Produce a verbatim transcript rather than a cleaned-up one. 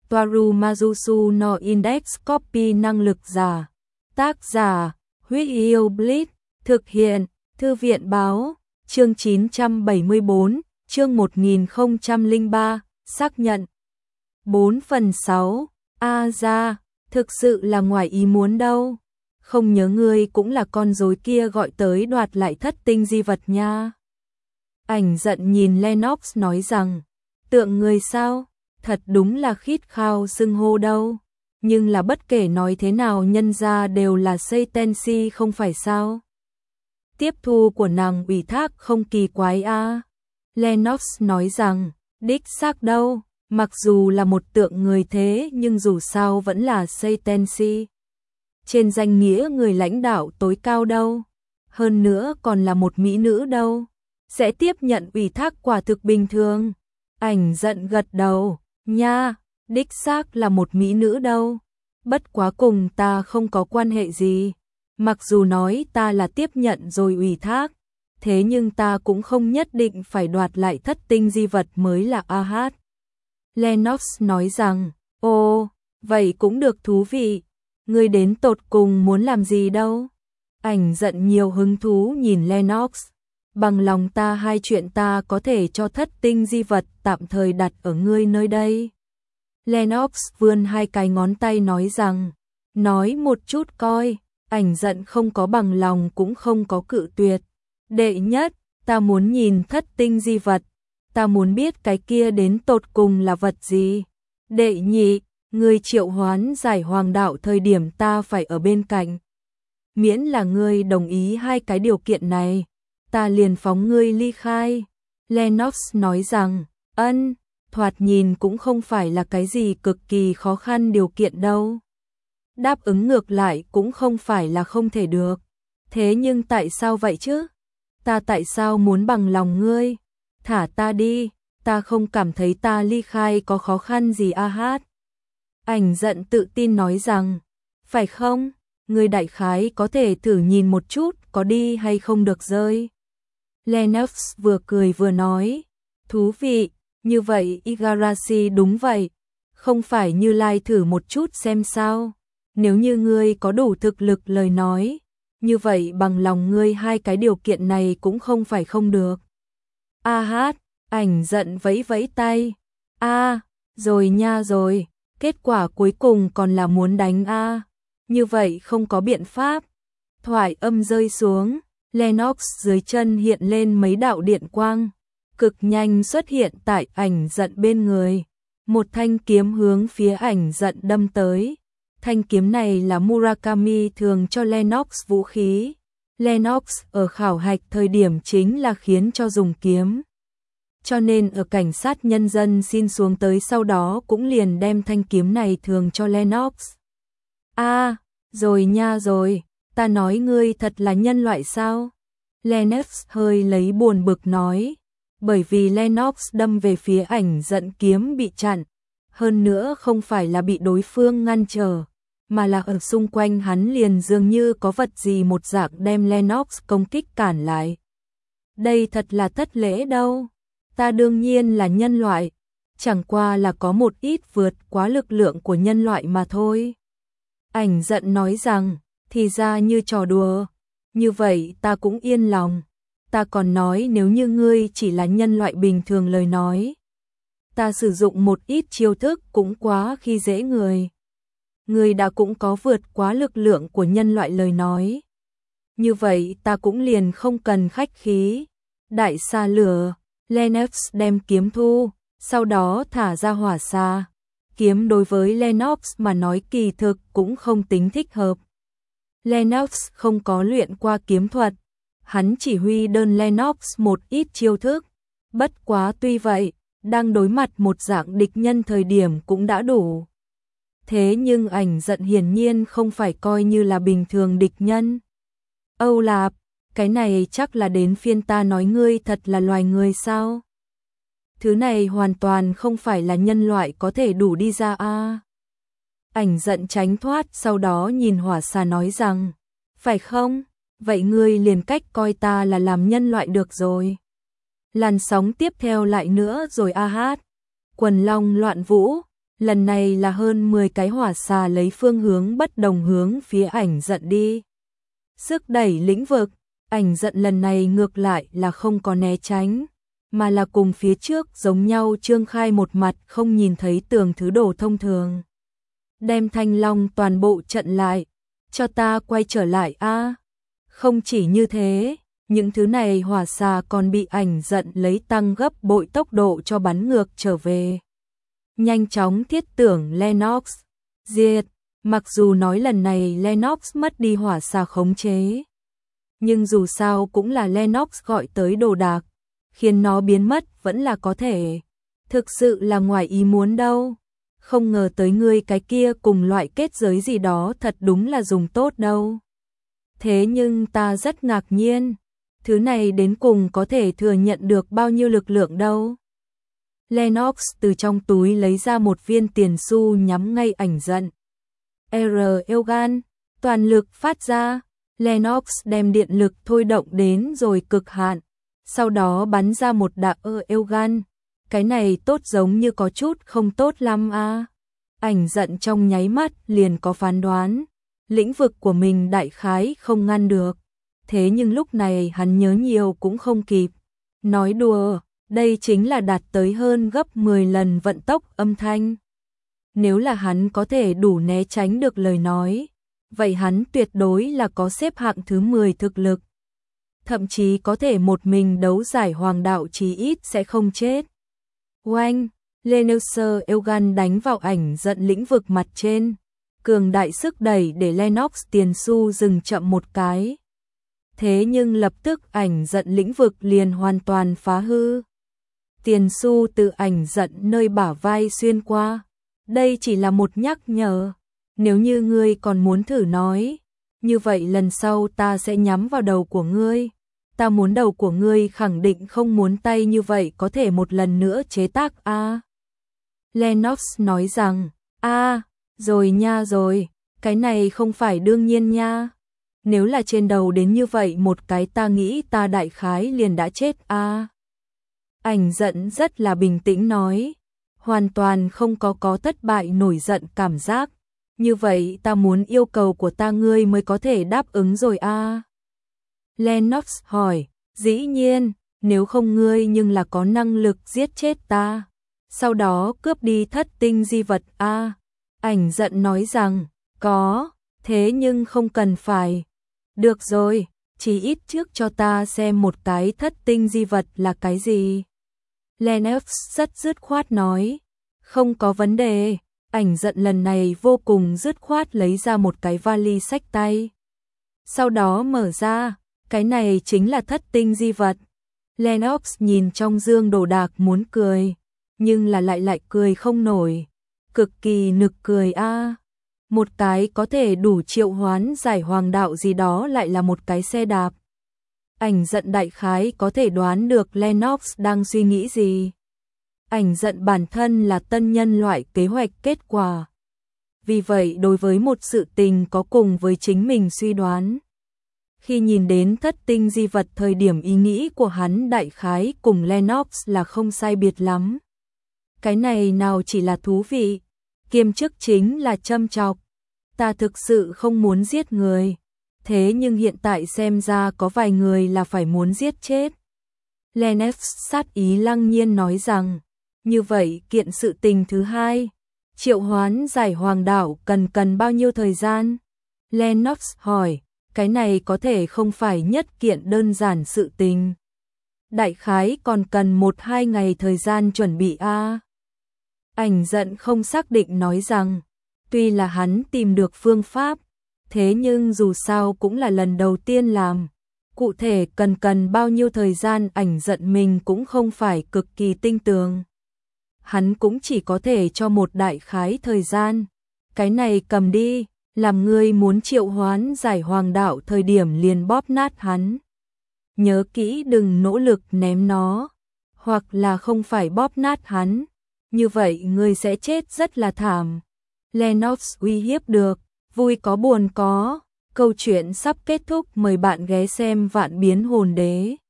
Toaru Majusu no Index Copy năng lực giả. Tác giả, Huyết Yêu Blitz, thực hiện, Thư viện báo, chương chín trăm bảy mươi tư, chương một nghìn không trăm lẻ ba, xác nhận. bốn phần sáu, a ra, thực sự là ngoài ý muốn đâu. Không nhớ ngươi cũng là con rối kia gọi tới đoạt lại thất tinh di vật nha. Ảnh giận nhìn Lennox nói rằng, tượng người sao, thật đúng là khít khao xưng hô đâu. Nhưng là bất kể nói thế nào nhân ra đều là Seitenshi không phải sao. Tiếp thu của nàng ủy thác không kỳ quái a. À. Lennox nói rằng, đích xác đâu, mặc dù là một tượng người thế nhưng dù sao vẫn là Seitenshi. Trên danh nghĩa người lãnh đạo tối cao đâu, hơn nữa còn là một mỹ nữ đâu, sẽ tiếp nhận ủy thác quả thực bình thường. Ảnh giận gật đầu, nha, đích xác là một mỹ nữ đâu, bất quá cùng ta không có quan hệ gì. Mặc dù nói ta là tiếp nhận rồi ủy thác, thế nhưng ta cũng không nhất định phải đoạt lại thất tinh di vật mới là a hát. Lennox nói rằng, ồ, vậy cũng được thú vị, ngươi đến tột cùng muốn làm gì đâu. Ảnh giận nhiều hứng thú nhìn Lennox, bằng lòng ta hai chuyện ta có thể cho thất tinh di vật tạm thời đặt ở ngươi nơi đây. Lennox vươn hai cái ngón tay nói rằng, nói một chút coi. Ảnh giận không có bằng lòng cũng không có cự tuyệt. Đệ nhất, ta muốn nhìn thất tinh di vật, ta muốn biết cái kia đến tột cùng là vật gì. Đệ nhị, ngươi triệu hoán giải hoàng đạo thời điểm ta phải ở bên cạnh. Miễn là ngươi đồng ý hai cái điều kiện này, ta liền phóng ngươi ly khai. Lennox nói rằng, ân, thoạt nhìn cũng không phải là cái gì cực kỳ khó khăn điều kiện đâu. Đáp ứng ngược lại cũng không phải là không thể được. Thế nhưng tại sao vậy chứ? Ta tại sao muốn bằng lòng ngươi? Thả ta đi, ta không cảm thấy ta ly khai có khó khăn gì a hát. Ảnh giận tự tin nói rằng, phải không? Ngươi đại khái có thể thử nhìn một chút có đi hay không được rơi. Lennox vừa cười vừa nói, thú vị, như vậy Igarashi đúng vậy, không phải Như Lai thử một chút xem sao. Nếu như ngươi có đủ thực lực lời nói, như vậy bằng lòng ngươi hai cái điều kiện này cũng không phải không được. A hát, ảnh giận vẫy vẫy tay. A, rồi nha rồi, kết quả cuối cùng còn là muốn đánh a. Như vậy không có biện pháp. Thoại âm rơi xuống, Lennox dưới chân hiện lên mấy đạo điện quang, cực nhanh xuất hiện tại ảnh giận bên người. Một thanh kiếm hướng phía ảnh giận đâm tới. Thanh kiếm này là Murakami thường cho Lennox vũ khí. Lennox ở khảo hạch thời điểm chính là khiến cho dùng kiếm. Cho nên ở cảnh sát nhân dân xin xuống tới sau đó cũng liền đem thanh kiếm này thường cho Lennox. A, à, rồi nha rồi, ta nói ngươi thật là nhân loại sao? Lennox hơi lấy buồn bực nói. Bởi vì Lennox đâm về phía ảnh giận kiếm bị chặn. Hơn nữa không phải là bị đối phương ngăn trở, mà là ở xung quanh hắn liền dường như có vật gì một dạng đem Lennox công kích cản lại. Đây thật là thất lễ đâu, ta đương nhiên là nhân loại, chẳng qua là có một ít vượt quá lực lượng của nhân loại mà thôi. Ảnh giận nói rằng, thì ra như trò đùa, như vậy ta cũng yên lòng, ta còn nói nếu như ngươi chỉ là nhân loại bình thường lời nói. Ta sử dụng một ít chiêu thức cũng quá khi dễ người. Người đã cũng có vượt quá lực lượng của nhân loại lời nói. Như vậy ta cũng liền không cần khách khí. Đại xa lửa, Lennox đem kiếm thu, sau đó thả ra hỏa xa. Kiếm đối với Lennox mà nói kỳ thực cũng không tính thích hợp. Lennox không có luyện qua kiếm thuật. Hắn chỉ huy đơn Lennox một ít chiêu thức. Bất quá tuy vậy, đang đối mặt một dạng địch nhân thời điểm cũng đã đủ. Thế nhưng ảnh giận hiển nhiên không phải coi như là bình thường địch nhân. Âu Lạp, cái này chắc là đến phiên ta nói ngươi thật là loài người sao? Thứ này hoàn toàn không phải là nhân loại có thể đủ đi ra a. À. Ảnh giận tránh thoát sau đó nhìn hỏa xà nói rằng, phải không? Vậy ngươi liền cách coi ta là làm nhân loại được rồi. Làn sóng tiếp theo lại nữa rồi a hát. Quần long loạn vũ, Lần này là hơn mười cái hỏa xà lấy phương hướng bất đồng hướng phía ảnh giận đi. Sức đẩy lĩnh vực, ảnh giận lần này ngược lại là không có né tránh, mà là cùng phía trước giống nhau trương khai một mặt không nhìn thấy tường thứ đồ thông thường. Đem thanh long toàn bộ trận lại, cho ta quay trở lại a. Không chỉ như thế, những thứ này hỏa xà còn bị ảnh giận lấy tăng gấp bội tốc độ cho bắn ngược trở về. Nhanh chóng thiết tưởng Lennox, diệt, mặc dù nói lần này Lennox mất đi hỏa xà khống chế. Nhưng dù sao cũng là Lennox gọi tới đồ đạc, khiến nó biến mất vẫn là có thể. Thực sự là ngoài ý muốn đâu. Không ngờ tới ngươi cái kia cùng loại kết giới gì đó thật đúng là dùng tốt đâu. Thế nhưng ta rất ngạc nhiên, thứ này đến cùng có thể thừa nhận được bao nhiêu lực lượng đâu. Lennox từ trong túi lấy ra một viên tiền xu nhắm ngay ảnh giận. R. Elgan, toàn lực phát ra, Lennox đem điện lực thôi động đến rồi cực hạn, sau đó bắn ra một đạo ở Elgan. Cái này tốt giống như có chút không tốt lắm a. À. Ảnh giận trong nháy mắt liền có phán đoán, lĩnh vực của mình đại khái không ngăn được. Thế nhưng lúc này hắn nhớ nhiều cũng không kịp. Nói đùa, đây chính là đạt tới hơn gấp mười lần vận tốc âm thanh. Nếu là hắn có thể đủ né tránh được lời nói, vậy hắn tuyệt đối là có xếp hạng thứ mười thực lực. Thậm chí có thể một mình đấu giải hoàng đạo chí ít sẽ không chết. Oanh, Lennox Elgan đánh vào ảnh giận lĩnh vực mặt trên. Cường đại sức đẩy để Lennox tiền xu dừng chậm một cái. Thế nhưng lập tức ảnh giận lĩnh vực liền hoàn toàn phá hư. Tiền xu từ ảnh giận nơi bả vai xuyên qua. Đây chỉ là một nhắc nhở. Nếu như ngươi còn muốn thử nói, như vậy lần sau ta sẽ nhắm vào đầu của ngươi. Ta muốn đầu của ngươi khẳng định không muốn tay như vậy có thể một lần nữa chế tác a. À. Lennox nói rằng, a, à, rồi nha rồi, cái này không phải đương nhiên nha. Nếu là trên đầu đến như vậy một cái ta nghĩ ta đại khái liền đã chết a. À. Ảnh giận rất là bình tĩnh nói, hoàn toàn không có có thất bại nổi giận cảm giác. Như vậy ta muốn yêu cầu của ta ngươi mới có thể đáp ứng rồi a. À. Lennox hỏi, dĩ nhiên, nếu không ngươi nhưng là có năng lực giết chết ta. Sau đó cướp đi thất tinh di vật a. À. Ảnh giận nói rằng, có, thế nhưng không cần phải. Được rồi, chỉ ít trước cho ta xem một cái thất tinh di vật là cái gì. Lennox rất dứt khoát nói, không có vấn đề. Ảnh giận lần này vô cùng dứt khoát lấy ra một cái vali xách tay. Sau đó mở ra, cái này chính là thất tinh di vật. Lennox nhìn trong dương đồ đạc muốn cười, nhưng là lại lại cười không nổi. Cực kỳ nực cười a. À. Một cái có thể đủ triệu hoán giải hoàng đạo gì đó lại là một cái xe đạp. Ảnh giận đại khái có thể đoán được Lennox đang suy nghĩ gì. Ảnh giận bản thân là tân nhân loại kế hoạch kết quả. Vì vậy đối với một sự tình có cùng với chính mình suy đoán. Khi nhìn đến thất tinh di vật thời điểm ý nghĩ của hắn đại khái cùng Lennox là không sai biệt lắm. Cái này nào chỉ là thú vị, kiêm chức chính là châm chọc. Ta thực sự không muốn giết người, thế nhưng hiện tại xem ra có vài người là phải muốn giết chết. Lennox sát ý lăng nhiên nói rằng, như vậy kiện sự tình thứ hai, triệu hoán giải hoàng đảo cần cần bao nhiêu thời gian? Lennox hỏi, cái này có thể không phải nhất kiện đơn giản sự tình. Đại khái còn cần một hai ngày thời gian chuẩn bị a. À. Ảnh giận không xác định nói rằng, tuy là hắn tìm được phương pháp, thế nhưng dù sao cũng là lần đầu tiên làm. Cụ thể cần cần bao nhiêu thời gian ảnh giận mình cũng không phải cực kỳ tinh tường. Hắn cũng chỉ có thể cho một đại khái thời gian. Cái này cầm đi, làm ngươi muốn triệu hoán giải hoàng đạo thời điểm liền bóp nát hắn. Nhớ kỹ đừng nỗ lực ném nó, hoặc là không phải bóp nát hắn. Như vậy ngươi sẽ chết rất là thảm. Lennox uy hiếp được, vui có buồn có. Câu chuyện sắp kết thúc, mời bạn ghé xem Vạn Biến Hồn Đế.